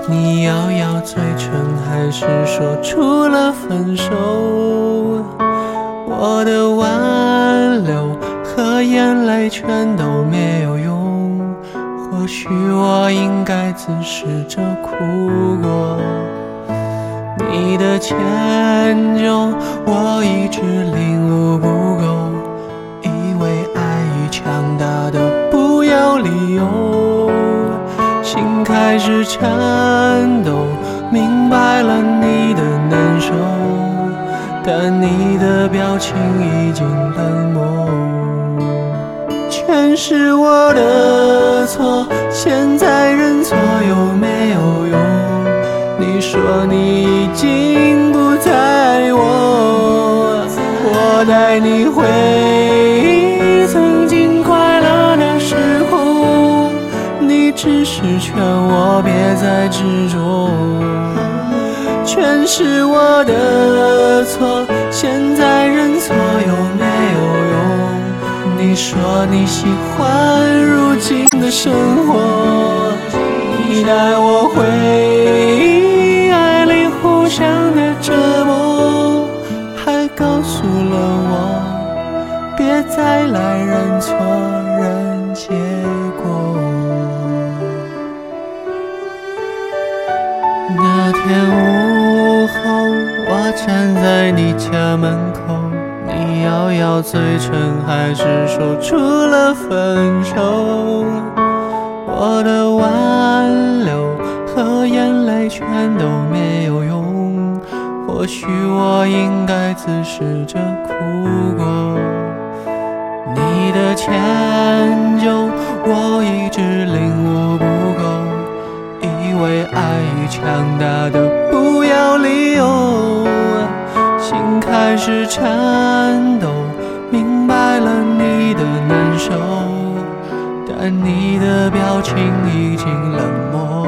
你咬咬嘴唇，还是说出了分手？我的挽留和眼泪全都没有用，或许我应该自试着哭过。你的迁就我一直领悟不够，以为爱与强大的不要理由，心开始颤抖，明白了你的难受，但你的表情已经冷漠。全是我的错，现在认错有没有用？你说你已经不在我带你回忆曾经快乐的时候，你只是劝我别再执着。全是我的错，现在认错有没有用？你说你喜欢如今的生活，你带我回忆爱里互相的折磨，还告诉了我别再来认错认结果。那天午后，我站在你家门口，你咬咬嘴唇，还是说出了分手。我的挽留和眼泪全都没有用，或许我应该自试着哭过。你的迁就我一直领悟不够，以为爱与强大的不要理由，心开始颤抖，明白了你的难受，但你的表情已经冷漠。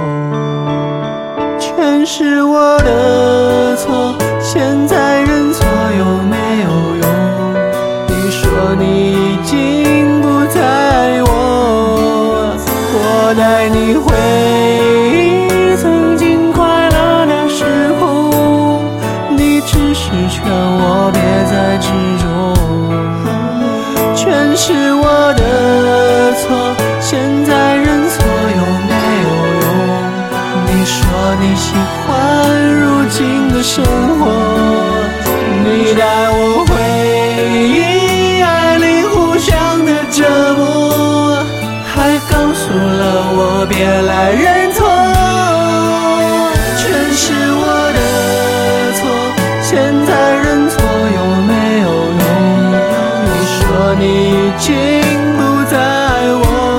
全是我的错，现在认错有没有用？你说你已经不在我带你回忆曾经快乐的时候，你只是劝我别再执着。全是我的错，现在认错有没有用？你说你喜欢如今的生活，你带我回忆爱里互相的折磨，还告诉了我别来认错。全是我的错，现在认错有没有用？你说你已经不在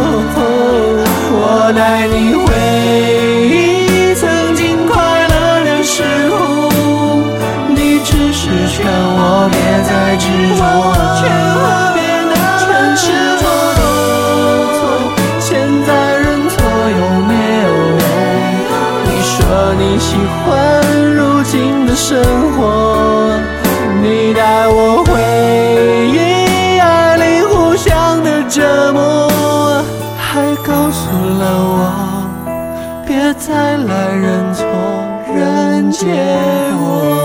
我带你回忆曾经快乐的时候，你只是劝我别再执着。全是我的错，现在认错有没有用？你说你喜欢如今的生活，你带我回忆爱里互相的折磨，还告诉了我别再来认错认结果。